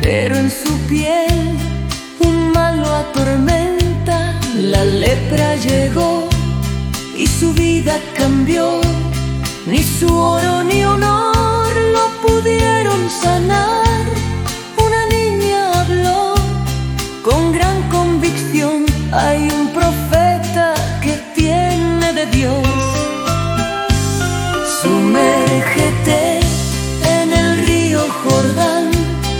pero en su piel un mal lo atormenta. La lepra llegó y su vida cambió, ni su oro ni honor lo pudieron sanar. Una niña habló con gran convicción: hay un profeta que viene de Dios. Sumérgete en el río Jordán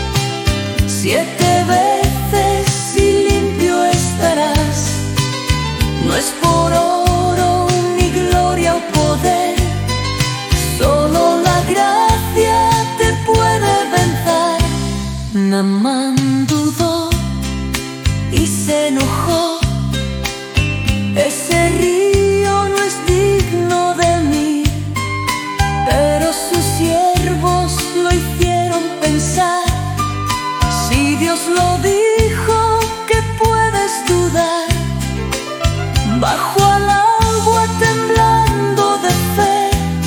7 veces y limpio estarás. No es por oro ni gloria o poder, solo la gracia te puede vencer. Naamán dudó y se enojó: ese río no es digno de mí. Pero sus siervos lo hicieron pensar: si Dios lo dijo, ¿qué puedes dudar? Bajó al agua temblando de fe,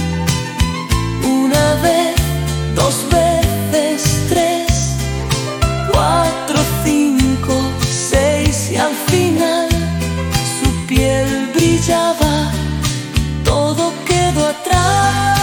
una vez, 2 veces, 3, 4, 5, 6 y al final su piel brillaba, todo quedó atrás.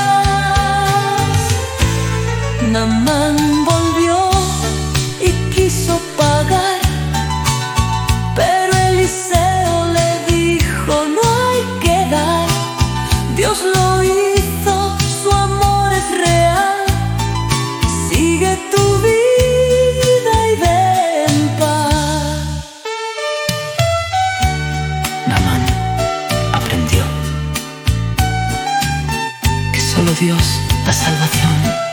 Naamán volvió y quiso pagar, pero Eliseo le dijo: no hay que dar. Dios lo hizo, su amor es real. Sigue tu vida y ve en paz. Naamán aprendió que solo Dios da salvación.